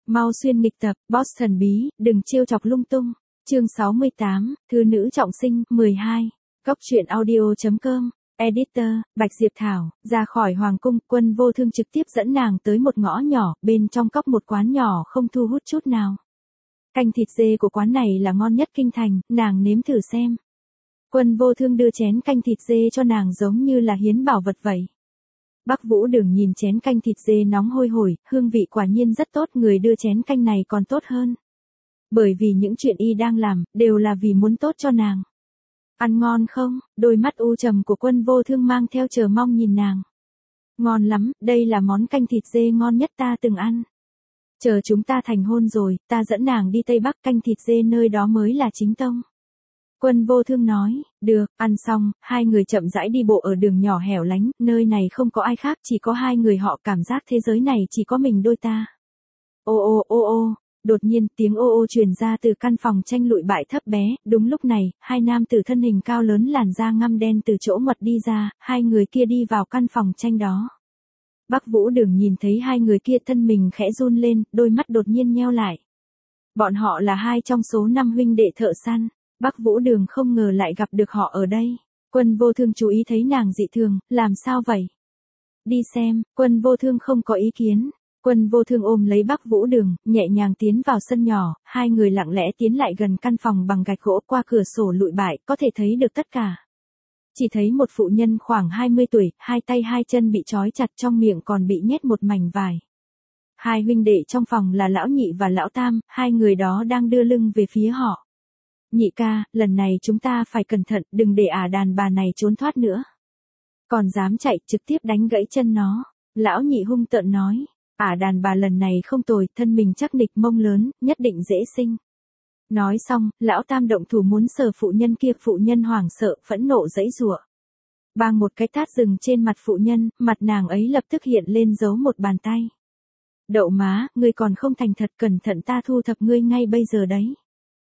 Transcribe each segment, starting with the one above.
Mau xuyên nghịch tập, boss thần bí, đừng trêu chọc lung tung. Chương 68, thư nữ trọng sinh, 12. Góc truyện audio.com. Editor, Bạch Diệp Thảo, ra khỏi hoàng cung, Quân Vô Thương trực tiếp dẫn nàng tới một ngõ nhỏ, bên trong cóc một quán nhỏ không thu hút chút nào. Canh thịt dê của quán này là ngon nhất kinh thành, nàng nếm thử xem. Quân Vô Thương đưa chén canh thịt dê cho nàng giống như là hiến bảo vật vậy. Bắc Vũ Đường nhìn chén canh thịt dê nóng hôi hổi, hương vị quả nhiên rất tốt, người đưa chén canh này còn tốt hơn. Bởi vì những chuyện y đang làm, đều là vì muốn tốt cho nàng. Ăn ngon không? Đôi mắt u trầm của Quân Vô Thương mang theo chờ mong nhìn nàng. Ngon lắm, đây là món canh thịt dê ngon nhất ta từng ăn. Chờ chúng ta thành hôn rồi, ta dẫn nàng đi Tây Bắc, canh thịt dê nơi đó mới là chính tông. Quân Vô Thương nói, được, ăn xong, hai người chậm rãi đi bộ ở đường nhỏ hẻo lánh, nơi này không có ai khác, chỉ có hai người họ, cảm giác thế giới này chỉ có mình đôi ta. Ô ô ô ô, đột nhiên tiếng ô ô truyền ra từ căn phòng tranh lụi bại thấp bé, đúng lúc này, hai nam tử thân hình cao lớn làn da ngăm đen từ chỗ ngoặt đi ra, hai người kia đi vào căn phòng tranh đó. Bắc Vũ Đường nhìn thấy hai người kia thân mình khẽ run lên, đôi mắt đột nhiên nheo lại. Bọn họ là hai trong số 5 huynh đệ thợ săn. Bắc Vũ Đường không ngờ lại gặp được họ ở đây. Quân Vô Thương chú ý thấy nàng dị thường, làm sao vậy? Đi xem, Quân Vô Thương không có ý kiến. Quân Vô Thương ôm lấy Bắc Vũ Đường, nhẹ nhàng tiến vào sân nhỏ, hai người lặng lẽ tiến lại gần căn phòng bằng gạch gỗ, qua cửa sổ lụi bại, có thể thấy được tất cả. Chỉ thấy một phụ nhân khoảng 20 tuổi, hai tay hai chân bị trói chặt, trong miệng còn bị nhét một mảnh vải. Hai huynh đệ trong phòng là lão nhị và lão tam, hai người đó đang đưa lưng về phía họ. Nhị ca, lần này chúng ta phải cẩn thận, đừng để đàn bà này trốn thoát nữa. Còn dám chạy, trực tiếp đánh gãy chân nó. Lão nhị hung tợn nói, đàn bà lần này không tồi, thân mình chắc nịch, mông lớn, nhất định dễ sinh. Nói xong, lão tam động thủ muốn sờ phụ nhân kia, phụ nhân hoảng sợ, phẫn nộ giãy giụa. Bang một cái tát dừng trên mặt phụ nhân, mặt nàng ấy lập tức hiện lên dấu một bàn tay. Đậu má, ngươi còn không thành thật, cẩn thận ta thu thập ngươi ngay bây giờ đấy.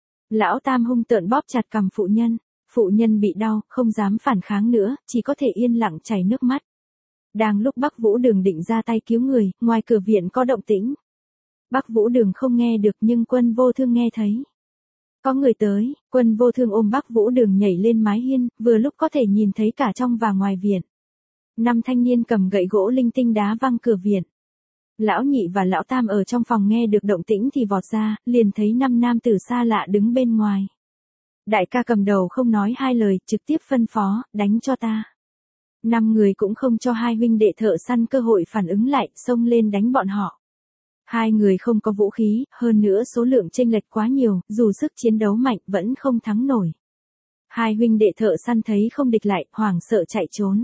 Lão tam hung tợn bóp chặt cằm phụ nhân bị đau, không dám phản kháng nữa, chỉ có thể yên lặng chảy nước mắt. Đang lúc Bắc Vũ Đường định ra tay cứu người, ngoài cửa viện có động tĩnh. Bắc Vũ Đường không nghe được nhưng Quân Vô Thương nghe thấy. Có người tới, Quân Vô Thương ôm Bắc Vũ Đường nhảy lên mái hiên, vừa lúc có thể nhìn thấy cả trong và ngoài viện. 5 thanh niên cầm gậy gỗ linh tinh đá văng cửa viện. Lão nhị và lão tam ở trong phòng nghe được động tĩnh thì vọt ra, liền thấy 5 nam tử xa lạ đứng bên ngoài. Đại ca cầm đầu không nói hai lời, trực tiếp phân phó, đánh cho ta. 5 người cũng không cho hai huynh đệ thợ săn cơ hội phản ứng lại, xông lên đánh bọn họ. Hai người không có vũ khí, hơn nữa số lượng chênh lệch quá nhiều, dù sức chiến đấu mạnh vẫn không thắng nổi. Hai huynh đệ thợ săn thấy không địch lại, hoảng sợ chạy trốn.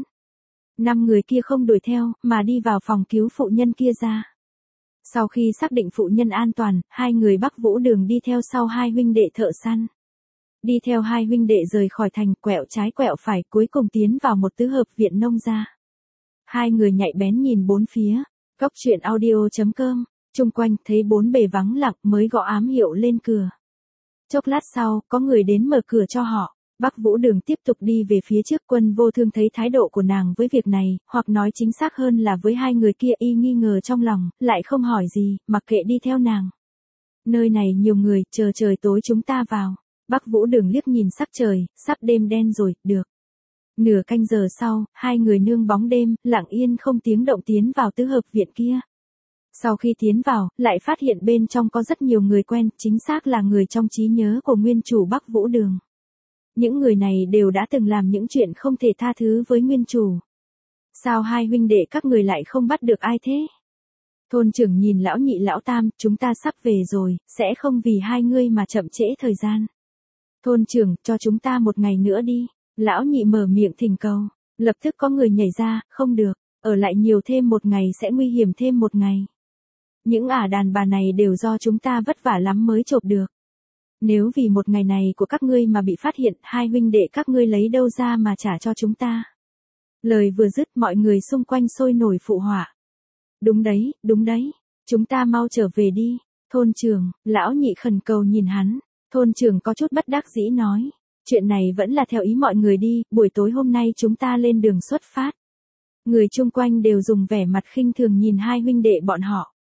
5 người kia không đuổi theo, mà đi vào phòng cứu phụ nhân kia ra. Sau khi xác định phụ nhân an toàn, hai người Bắc Vũ Đường đi theo sau hai huynh đệ thợ săn. Đi theo hai huynh đệ rời khỏi thành, quẹo trái quẹo phải, cuối cùng tiến vào một tứ hợp viện nông gia. Hai người nhạy bén nhìn bốn phía. Góc truyện audio.com. Chung quanh thấy bốn bề vắng lặng mới gõ ám hiệu lên cửa. Chốc lát sau, có người đến mở cửa cho họ. Bắc Vũ Đường tiếp tục đi về phía trước. Quân Vô Thương thấy thái độ của nàng với việc này, hoặc nói chính xác hơn là với hai người kia, y nghi ngờ trong lòng, lại không hỏi gì, mặc kệ đi theo nàng. Nơi này nhiều người, chờ trời tối chúng ta vào. Bắc Vũ Đường liếc nhìn sắc trời, sắp đêm đen rồi, được. Nửa canh giờ sau, hai người nương bóng đêm, lặng yên không tiếng động tiến vào tứ hợp viện kia. Sau khi tiến vào, lại phát hiện bên trong có rất nhiều người quen, chính xác là người trong trí nhớ của nguyên chủ Bắc Vũ Đường. Những người này đều đã từng làm những chuyện không thể tha thứ với nguyên chủ. Sao hai huynh đệ các người lại không bắt được ai thế? Thôn trưởng nhìn lão nhị lão tam, chúng ta sắp về rồi, sẽ không vì hai ngươi mà chậm trễ thời gian. Thôn trưởng, cho chúng ta một ngày nữa đi. Lão nhị mở miệng thỉnh cầu. Lập tức có người nhảy ra, không được, ở lại nhiều thêm một ngày sẽ nguy hiểm thêm một ngày. Những đàn bà này đều do chúng ta vất vả lắm mới chộp được. Nếu vì một ngày này của các ngươi mà bị phát hiện, hai huynh đệ các ngươi lấy đâu ra mà trả cho chúng ta. Lời vừa dứt, mọi người xung quanh sôi nổi phụ họa. Đúng đấy, chúng ta mau trở về đi. Thôn trưởng, lão nhị khẩn cầu nhìn hắn. Thôn trưởng có chút bất đắc dĩ nói. Chuyện này vẫn là theo ý mọi người đi, buổi tối hôm nay chúng ta lên đường xuất phát. Người chung quanh đều dùng vẻ mặt khinh thường nhìn hai huynh đệ bọn họ.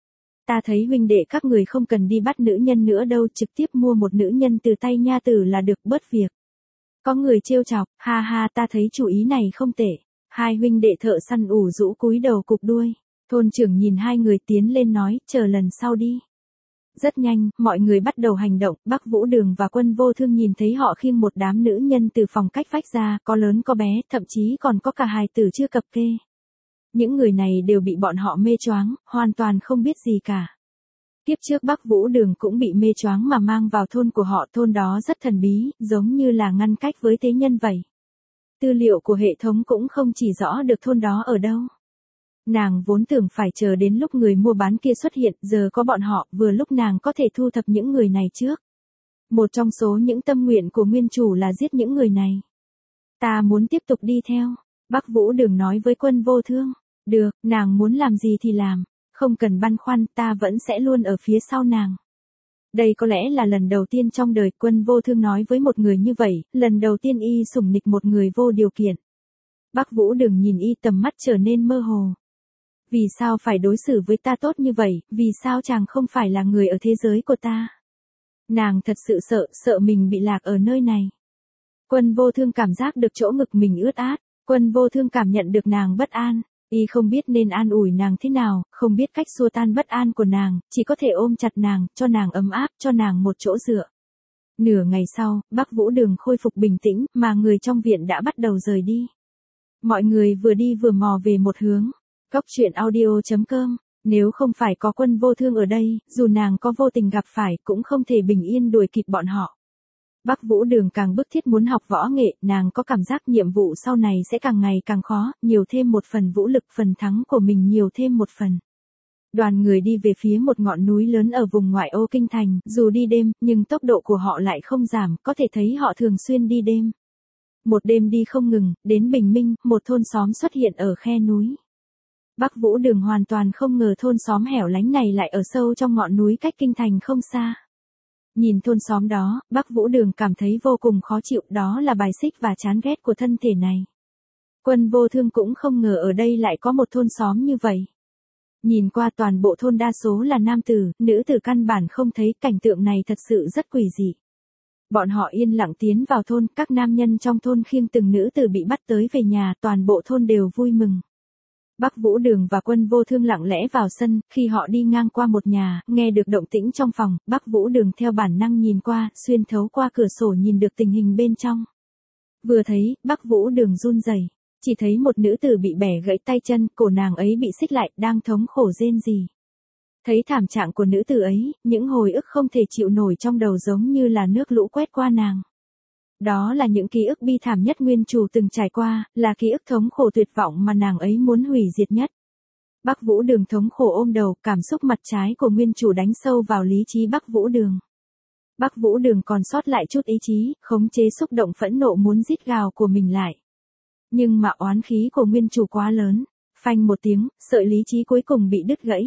ta thấy huynh đệ các người không cần đi bắt nữ nhân nữa đâu, trực tiếp mua một nữ nhân từ tay nha tử là được, bớt việc. Có người trêu chọc, ha ha, ta thấy chủ ý này không tệ. Hai huynh đệ thợ săn ủ rũ cúi đầu cụp đuôi. Thôn trưởng nhìn hai người tiến lên nói, chờ lần sau đi. Rất nhanh, mọi người bắt đầu hành động, Bắc Vũ Đường và Quân Vô Thương nhìn thấy họ khiêng một đám nữ nhân từ phòng cách vách ra, có lớn có bé, thậm chí còn có cả hài tử chưa cập kê. Những người này đều bị bọn họ mê choáng, hoàn toàn không biết gì cả. Kiếp trước Bắc Vũ Đường cũng bị mê choáng mà mang vào thôn của họ, thôn đó rất thần bí, giống như là ngăn cách với thế nhân vậy. Tư liệu của hệ thống cũng không chỉ rõ được thôn đó ở đâu. Nàng vốn tưởng phải chờ đến lúc người mua bán kia xuất hiện, giờ có bọn họ, vừa lúc nàng có thể thu thập những người này trước. Một trong số những tâm nguyện của nguyên chủ là giết những người này. Ta muốn tiếp tục đi theo. Bắc Vũ Đường nói với Quân Vô Thương. Được, nàng muốn làm gì thì làm. Không cần băn khoăn, ta vẫn sẽ luôn ở phía sau nàng. Đây có lẽ là lần đầu tiên trong đời Quân Vô Thương nói với một người như vậy, lần đầu tiên y sủng nịch một người vô điều kiện. Bắc Vũ Đường nhìn y, tầm mắt trở nên mơ hồ. Vì sao phải đối xử với ta tốt như vậy, vì sao chàng không phải là người ở thế giới của ta? Nàng thật sự sợ mình bị lạc ở nơi này. Quân Vô Thương cảm giác được chỗ ngực mình ướt át, Quân Vô Thương cảm nhận được nàng bất an, y không biết nên an ủi nàng thế nào, không biết cách xua tan bất an của nàng, chỉ có thể ôm chặt nàng, cho nàng ấm áp, cho nàng một chỗ dựa. Nửa ngày sau, Bắc Vũ Đường khôi phục bình tĩnh, mà người trong viện đã bắt đầu rời đi. Mọi người vừa đi vừa mò về một hướng. Cóc truyện audio.com. Nếu không phải có Quân Vô Thương ở đây, dù nàng có vô tình gặp phải cũng không thể bình yên đuổi kịp bọn họ. Bắc Vũ Đường càng bức thiết muốn học võ nghệ, nàng có cảm giác nhiệm vụ sau này sẽ càng ngày càng khó, nhiều thêm một phần vũ lực, phần thắng của mình nhiều thêm một phần. Đoàn người đi về phía một ngọn núi lớn ở vùng ngoại ô kinh thành, dù đi đêm, nhưng tốc độ của họ lại không giảm, có thể thấy họ thường xuyên đi đêm. Một đêm đi không ngừng, đến bình minh, một thôn xóm xuất hiện ở khe núi. Bắc Vũ Đường hoàn toàn không ngờ thôn xóm hẻo lánh này lại ở sâu trong ngọn núi cách kinh thành không xa. Nhìn thôn xóm đó, Bắc Vũ Đường cảm thấy vô cùng khó chịu, đó là bài xích và chán ghét của thân thể này. Quân Vô Thương cũng không ngờ ở đây lại có một thôn xóm như vậy. Nhìn qua toàn bộ thôn đa số là nam tử, nữ tử căn bản không thấy, cảnh tượng này thật sự rất quỷ dị. Bọn họ yên lặng tiến vào thôn, các nam nhân trong thôn khiêng từng nữ tử bị bắt tới về nhà, toàn bộ thôn đều vui mừng. Bắc Vũ Đường và Quân Vô Thương lặng lẽ vào sân, khi họ đi ngang qua một nhà, nghe được động tĩnh trong phòng, Bắc Vũ Đường theo bản năng nhìn qua, xuyên thấu qua cửa sổ nhìn được tình hình bên trong. Vừa thấy, Bắc Vũ Đường run rẩy, chỉ thấy một nữ tử bị bẻ gãy tay chân, cổ nàng ấy bị xích lại, đang thống khổ rên rỉ. Thấy thảm trạng của nữ tử ấy, những hồi ức không thể chịu nổi trong đầu giống như là nước lũ quét qua nàng. Đó là những ký ức bi thảm nhất nguyên chủ từng trải qua, là ký ức thống khổ tuyệt vọng mà nàng ấy muốn hủy diệt nhất. Bắc Vũ Đường thống khổ ôm đầu, cảm xúc mặt trái của nguyên chủ đánh sâu vào lý trí Bắc Vũ Đường. Bắc Vũ Đường còn sót lại chút ý chí, khống chế xúc động phẫn nộ muốn rít gào của mình lại. Nhưng mà oán khí của nguyên chủ quá lớn, phanh một tiếng, sợi lý trí cuối cùng bị đứt gãy.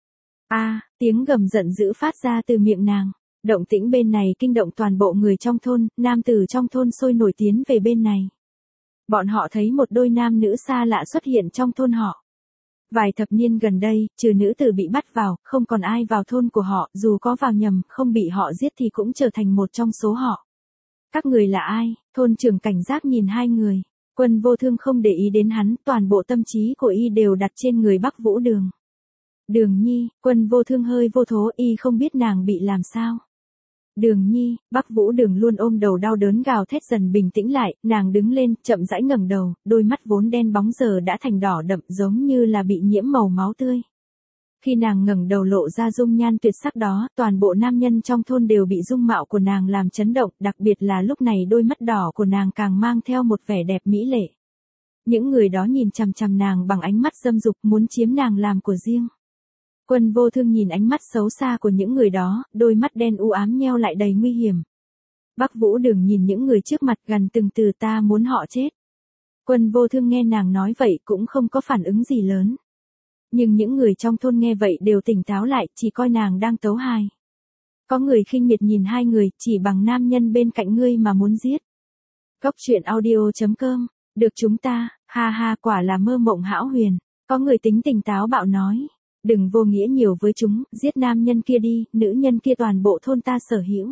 Tiếng gầm giận dữ phát ra từ miệng nàng. Động tĩnh bên này kinh động toàn bộ người trong thôn, nam tử trong thôn sôi nổi tiến về bên này. Bọn họ thấy một đôi nam nữ xa lạ xuất hiện trong thôn họ. Vài thập niên gần đây, trừ nữ tử bị bắt vào, không còn ai vào thôn của họ, dù có vào nhầm, không bị họ giết thì cũng trở thành một trong số họ. Các người là ai? Thôn trưởng cảnh giác nhìn hai người. Quân Vô Thương không để ý đến hắn, toàn bộ tâm trí của y đều đặt trên người Bắc Vũ Đường. Đường Nhi, Quân Vô Thương hơi vô thố, y không biết nàng bị làm sao. Đường Nhi, Bắc Vũ Đường luôn ôm đầu đau đớn gào thét dần bình tĩnh lại, nàng đứng lên, chậm rãi ngẩng đầu, đôi mắt vốn đen bóng giờ đã thành đỏ đậm giống như là bị nhiễm màu máu tươi. Khi nàng ngẩng đầu lộ ra dung nhan tuyệt sắc đó, toàn bộ nam nhân trong thôn đều bị dung mạo của nàng làm chấn động, đặc biệt là lúc này đôi mắt đỏ của nàng càng mang theo một vẻ đẹp mỹ lệ. Những người đó nhìn chằm chằm nàng bằng ánh mắt dâm dục muốn chiếm nàng làm của riêng. Quân Vô Thương nhìn ánh mắt xấu xa của những người đó, đôi mắt đen u ám nheo lại đầy nguy hiểm. Bắc Vũ Đường nhìn những người trước mặt gần từng từ ta muốn họ chết. Quân Vô Thương nghe nàng nói vậy cũng không có phản ứng gì lớn. Nhưng những người trong thôn nghe vậy đều tỉnh táo lại, chỉ coi nàng đang tấu hài. Có người khinh miệt nhìn hai người, chỉ bằng nam nhân bên cạnh ngươi mà muốn giết. Cóc truyện audio.com, được chúng ta, ha ha quả là mơ mộng hão huyền. Có người tính tình táo bạo nói. Đừng vô nghĩa nhiều với chúng, giết nam nhân kia đi, nữ nhân kia toàn bộ thôn ta sở hữu.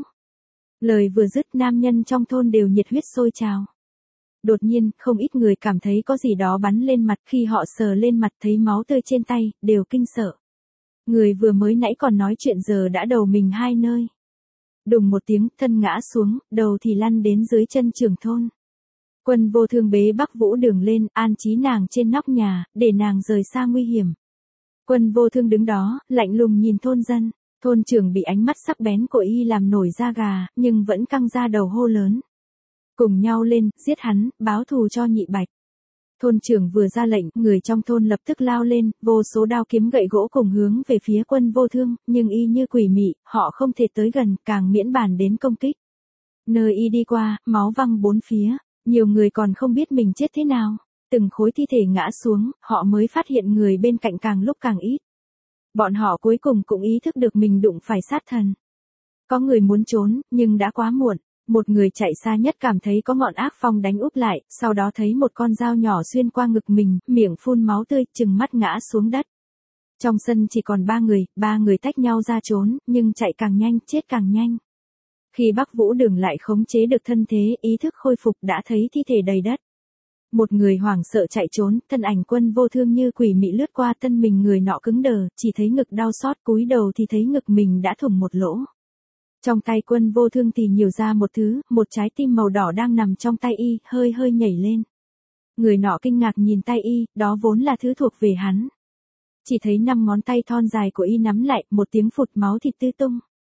Lời vừa dứt nam nhân trong thôn đều nhiệt huyết sôi trào. Đột nhiên, không ít người cảm thấy có gì đó bắn lên mặt, khi họ sờ lên mặt thấy máu tươi trên tay, đều kinh sợ. Người vừa mới nãy còn nói chuyện giờ đã đầu mình hai nơi. Đùng một tiếng, thân ngã xuống, đầu thì lăn đến dưới chân trưởng thôn. Quân Vô Thương bế Bắc Vũ Đường lên, an trí nàng trên nóc nhà, để nàng rời xa nguy hiểm. Quân Vô Thương đứng đó, lạnh lùng nhìn thôn dân. Thôn trưởng bị ánh mắt sắc bén của y làm nổi da gà, nhưng vẫn căng ra đầu hô lớn. Cùng nhau lên, giết hắn, báo thù cho Nhị Bạch. Thôn trưởng vừa ra lệnh, người trong thôn lập tức lao lên, vô số đao kiếm gậy gỗ cùng hướng về phía Quân Vô Thương, nhưng y như quỷ mị, họ không thể tới gần, càng miễn bàn đến công kích. Nơi y đi qua, máu văng bốn phía, nhiều người còn không biết mình chết thế nào. Từng khối thi thể ngã xuống, họ mới phát hiện người bên cạnh càng lúc càng ít. Bọn họ cuối cùng cũng ý thức được mình đụng phải sát thần. Có người muốn trốn, nhưng đã quá muộn. Một người chạy xa nhất cảm thấy có ngọn ác phong đánh úp lại, sau đó thấy một con dao nhỏ xuyên qua ngực mình, miệng phun máu tươi, trừng mắt ngã xuống đất. Trong sân chỉ còn ba người tách nhau ra trốn, nhưng chạy càng nhanh, chết càng nhanh. Khi Bắc Vũ Đường lại khống chế được thân thế, ý thức khôi phục đã thấy thi thể đầy đất. Một người hoảng sợ chạy trốn, thân ảnh Quân Vô Thương như quỷ mị lướt qua thân mình người nọ cứng đờ, chỉ thấy ngực đau xót, cúi đầu thì thấy ngực mình đã thủng một lỗ. Trong tay Quân Vô Thương thì nhiều ra một thứ, một trái tim màu đỏ đang nằm trong tay y, hơi hơi nhảy lên. Người nọ kinh ngạc nhìn tay y, đó vốn là thứ thuộc về hắn. Chỉ thấy 5 ngón tay thon dài của y nắm lại, một tiếng phụt máu thịt tứ tung.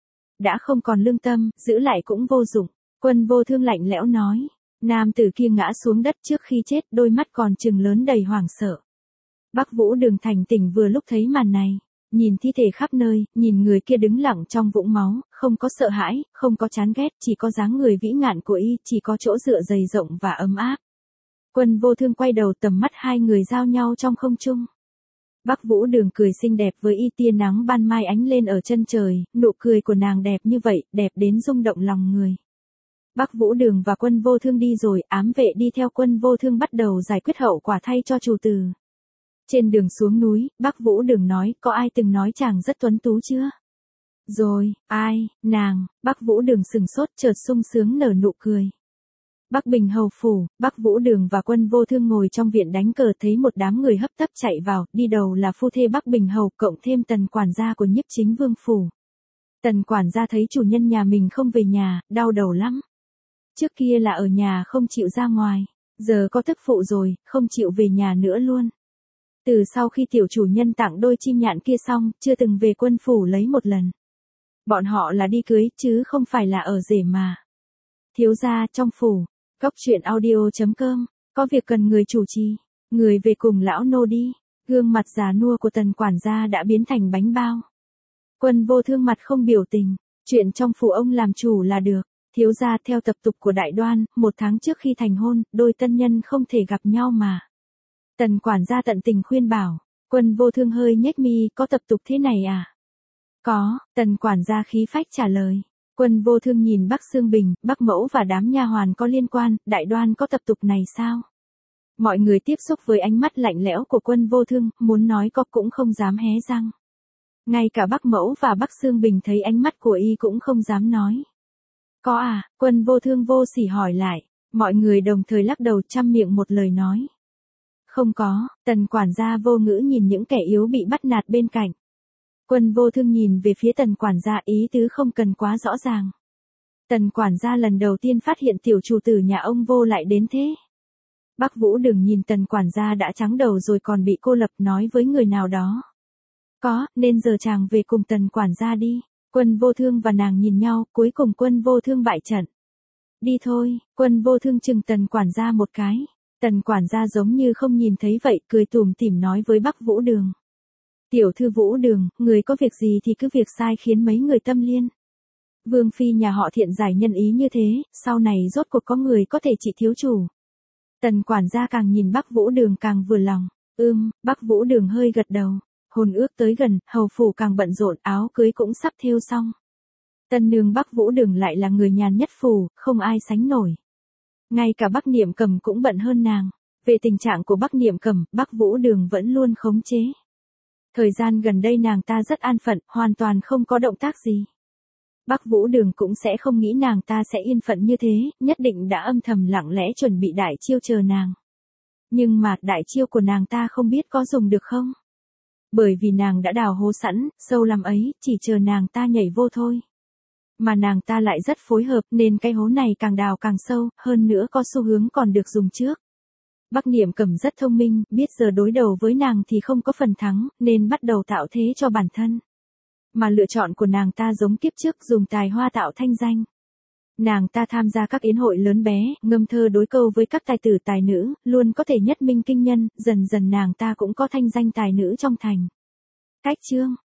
Đã không còn lương tâm, giữ lại cũng vô dụng. Quân Vô Thương lạnh lẽo nói. Nam tử kia ngã xuống đất trước khi chết, đôi mắt còn trừng lớn đầy hoảng sợ. Bắc Vũ Đường thành tỉnh vừa lúc thấy màn này. Nhìn thi thể khắp nơi, nhìn người kia đứng lặng trong vũng máu, không có sợ hãi, không có chán ghét, chỉ có dáng người vĩ ngạn của y, chỉ có chỗ dựa dày rộng và ấm áp. Quân Vô Thương quay đầu, tầm mắt hai người giao nhau trong không trung. Bắc Vũ Đường cười xinh đẹp với y, tia nắng ban mai ánh lên ở chân trời, nụ cười của nàng đẹp như vậy, đẹp đến rung động lòng người. Bắc Vũ Đường và Quân Vô Thương đi rồi, ám vệ đi theo Quân Vô Thương bắt đầu giải quyết hậu quả thay cho chủ tử. Trên đường xuống núi, Bắc Vũ Đường nói, có ai từng nói chàng rất tuấn tú chưa? Rồi, ai, nàng, Bắc Vũ Đường sừng sốt, chợt sung sướng nở nụ cười. Bắc Bình Hầu Phủ, Bắc Vũ Đường và Quân Vô Thương ngồi trong viện đánh cờ, thấy một đám người hấp tấp chạy vào, đi đầu là phu thê Bắc Bình Hầu cộng thêm Tần quản gia của Nhiếp Chính Vương Phủ. Tần quản gia thấy chủ nhân nhà mình không về nhà, đau đầu lắm. Trước kia là ở nhà không chịu ra ngoài, giờ có tức phụ rồi, không chịu về nhà nữa luôn. Từ sau khi tiểu chủ nhân tặng đôi chim nhạn kia xong, chưa từng về Quân phủ lấy một lần. Bọn họ là đi cưới, chứ không phải là ở rể mà. Thiếu gia trong phủ, Cóc Truyện Audio.com, có việc cần người chủ trì, người về cùng lão nô đi. Gương mặt già nua của Tần quản gia đã biến thành bánh bao. Quân Vô Thương mặt không biểu tình, chuyện trong phủ ông làm chủ là được. Thiếu gia, theo tập tục của Đại Đoan, 1 tháng trước khi thành hôn, đôi tân nhân không thể gặp nhau mà. Tần quản gia tận tình khuyên bảo. Quân Vô Thương hơi nhếch mi, có tập tục thế này à? Có, Tần quản gia khí phách trả lời. Quân Vô Thương nhìn Bắc Xương Bình, Bắc Mẫu và đám nha hoàn có liên quan, Đại Đoan có tập tục này sao? Mọi người tiếp xúc với ánh mắt lạnh lẽo của Quân Vô Thương, muốn nói có cũng không dám hé răng. Ngay cả Bắc Mẫu và Bắc Xương Bình thấy ánh mắt của y cũng không dám nói. Có à? Quân Vô Thương vô sỉ hỏi lại. Mọi người đồng thời lắc đầu, chăm miệng một lời nói. Không có. Tần quản gia vô ngữ nhìn những kẻ yếu bị bắt nạt bên cạnh. Quân Vô Thương nhìn về phía tần quản gia, ý tứ không cần quá rõ ràng. Tần quản gia lần đầu tiên phát hiện tiểu chủ tử nhà ông vô lại đến thế. Bắc Vũ Đường nhìn tần quản gia đã trắng đầu rồi còn bị cô lập, nói với người nào đó. Có, nên giờ chàng về cùng tần quản gia đi. Quân Vô Thương và nàng nhìn nhau, cuối cùng Quân Vô Thương bại trận. Đi thôi. Quân Vô Thương chừng tần quản gia một cái. Tần quản gia giống như không nhìn thấy vậy, cười tủm tỉm nói với Bắc Vũ Đường. Tiểu thư Vũ Đường, người có việc gì thì cứ việc sai khiến mấy người tâm liên. Vương phi nhà họ Thiện giải nhân ý như thế, sau này rốt cuộc có người có thể trị thiếu chủ. Tần quản gia càng nhìn Bắc Vũ Đường càng vừa lòng. Bắc Vũ Đường hơi gật đầu. Hôn ước tới gần, hầu phủ càng bận rộn, áo cưới cũng sắp thêu xong. Tân nương Bắc Vũ Đường lại là người nhàn nhất phủ, không ai sánh nổi. Ngay cả Bắc Niệm Cầm cũng bận hơn nàng. Về tình trạng của Bắc Niệm Cầm, Bắc Vũ Đường vẫn luôn khống chế. Thời gian gần đây nàng ta rất an phận, hoàn toàn không có động tác gì. Bắc Vũ Đường cũng sẽ không nghĩ nàng ta sẽ yên phận như thế, nhất định đã âm thầm lặng lẽ chuẩn bị đại chiêu chờ nàng. Nhưng mà đại chiêu của nàng ta không biết có dùng được không? Bởi vì nàng đã đào hố sẵn, sâu lắm ấy, chỉ chờ nàng ta nhảy vô thôi. Mà nàng ta lại rất phối hợp nên cái hố này càng đào càng sâu, hơn nữa có xu hướng còn được dùng trước. Bắc Niệm Cẩm rất thông minh, biết giờ đối đầu với nàng thì không có phần thắng, nên bắt đầu tạo thế cho bản thân. Mà lựa chọn của nàng ta giống kiếp trước dùng tài hoa tạo thanh danh. Nàng ta tham gia các yến hội lớn bé, ngâm thơ đối câu với các tài tử tài nữ, luôn có thể nhất minh kinh nhân, dần dần nàng ta cũng có thanh danh tài nữ trong thành. Cách chương